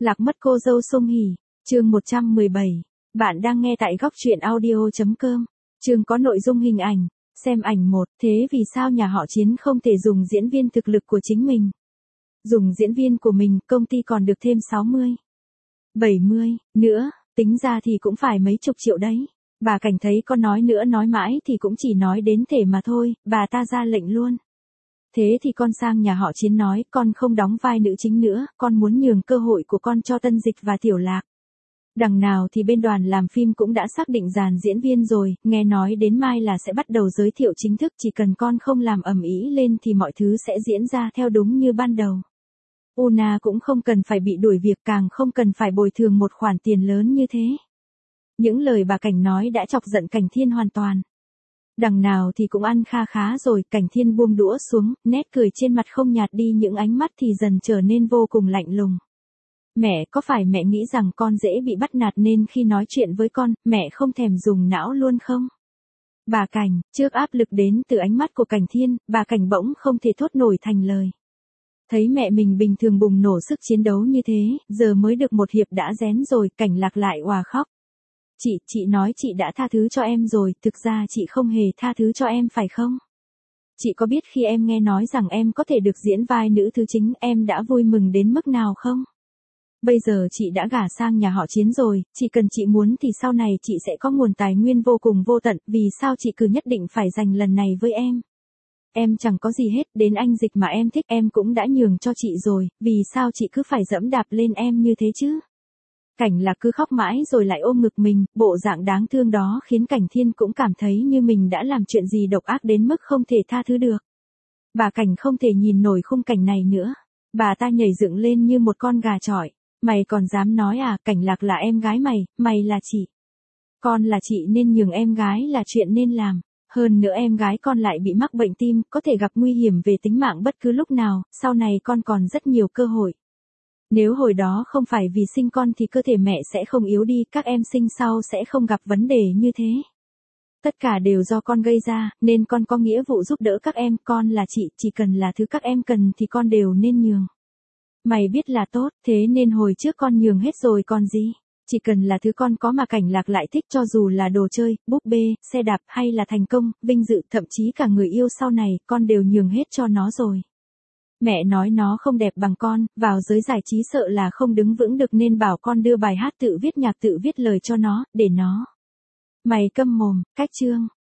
Lạc mất cô dâu Song Hỷ, chương 117. Bạn đang nghe tại góc truyện audio.com. Chương có nội dung hình ảnh. Xem ảnh 1. Thế vì sao nhà họ Chiến không thể dùng diễn viên thực lực của chính mình? Dùng diễn viên của mình, công ty còn được thêm 60, 70 nữa, tính ra thì cũng phải mấy chục triệu đấy. Bà Cảnh thấy con nói nữa nói mãi thì cũng chỉ nói đến thể mà thôi, bà ta ra lệnh luôn. Thế thì con sang nhà họ Chiến nói, con không đóng vai nữ chính nữa, con muốn nhường cơ hội của con cho Tân Dịch và Tiểu Lạc. Đằng nào thì bên đoàn làm phim cũng đã xác định dàn diễn viên rồi, nghe nói đến mai là sẽ bắt đầu giới thiệu chính thức, chỉ cần con không làm ầm ĩ lên thì mọi thứ sẽ diễn ra theo đúng như ban đầu. Una cũng không cần phải bị đuổi việc, càng không cần phải bồi thường một khoản tiền lớn như thế. Những lời bà Cảnh nói đã chọc giận Cảnh Thiên hoàn toàn. Đằng nào thì cũng ăn kha khá rồi, Cảnh Thiên buông đũa xuống, nét cười trên mặt không nhạt đi, những ánh mắt thì dần trở nên vô cùng lạnh lùng. Mẹ, có phải mẹ nghĩ rằng con dễ bị bắt nạt nên khi nói chuyện với con, mẹ không thèm dùng não luôn không? Bà Cảnh, trước áp lực đến từ ánh mắt của Cảnh Thiên, bà Cảnh bỗng không thể thốt nổi thành lời. Thấy mẹ mình bình thường bùng nổ sức chiến đấu như thế, giờ mới được một hiệp đã rén rồi, Cảnh Lạc lại òa khóc. Chị nói chị đã tha thứ cho em rồi, thực ra chị không hề tha thứ cho em phải không? Chị có biết khi em nghe nói rằng em có thể được diễn vai nữ thứ chính, em đã vui mừng đến mức nào không? Bây giờ chị đã gả sang nhà họ Chiến rồi, chỉ cần chị muốn thì sau này chị sẽ có nguồn tài nguyên vô cùng vô tận, vì sao chị cứ nhất định phải giành lần này với em? Em chẳng có gì hết, đến anh Dịch mà em thích em cũng đã nhường cho chị rồi, vì sao chị cứ phải dẫm đạp lên em như thế chứ? Cảnh Lạc cứ khóc mãi rồi lại ôm ngực mình, bộ dạng đáng thương đó khiến Cảnh Thiên cũng cảm thấy như mình đã làm chuyện gì độc ác đến mức không thể tha thứ được. Bà Cảnh không thể nhìn nổi khung cảnh này nữa. Bà ta nhảy dựng lên như một con gà chọi. Mày còn dám nói à, Cảnh Lạc là em gái mày, mày là chị. Con là chị nên nhường em gái là chuyện nên làm. Hơn nữa em gái con lại bị mắc bệnh tim, có thể gặp nguy hiểm về tính mạng bất cứ lúc nào, sau này con còn rất nhiều cơ hội. Nếu hồi đó không phải vì sinh con thì cơ thể mẹ sẽ không yếu đi, các em sinh sau sẽ không gặp vấn đề như thế. Tất cả đều do con gây ra, nên con có nghĩa vụ giúp đỡ các em, con là chị, chỉ cần là thứ các em cần thì con đều nên nhường. Mày biết là tốt, thế nên hồi trước con nhường hết rồi còn gì. Chỉ cần là thứ con có mà Cảnh Lạc lại thích, cho dù là đồ chơi, búp bê, xe đạp hay là thành công, vinh dự, thậm chí cả người yêu sau này, con đều nhường hết cho nó rồi. Mẹ nói nó không đẹp bằng con, vào giới giải trí sợ là không đứng vững được nên bảo con đưa bài hát tự viết nhạc tự viết lời cho nó, để nó. Mày câm mồm, cách chương.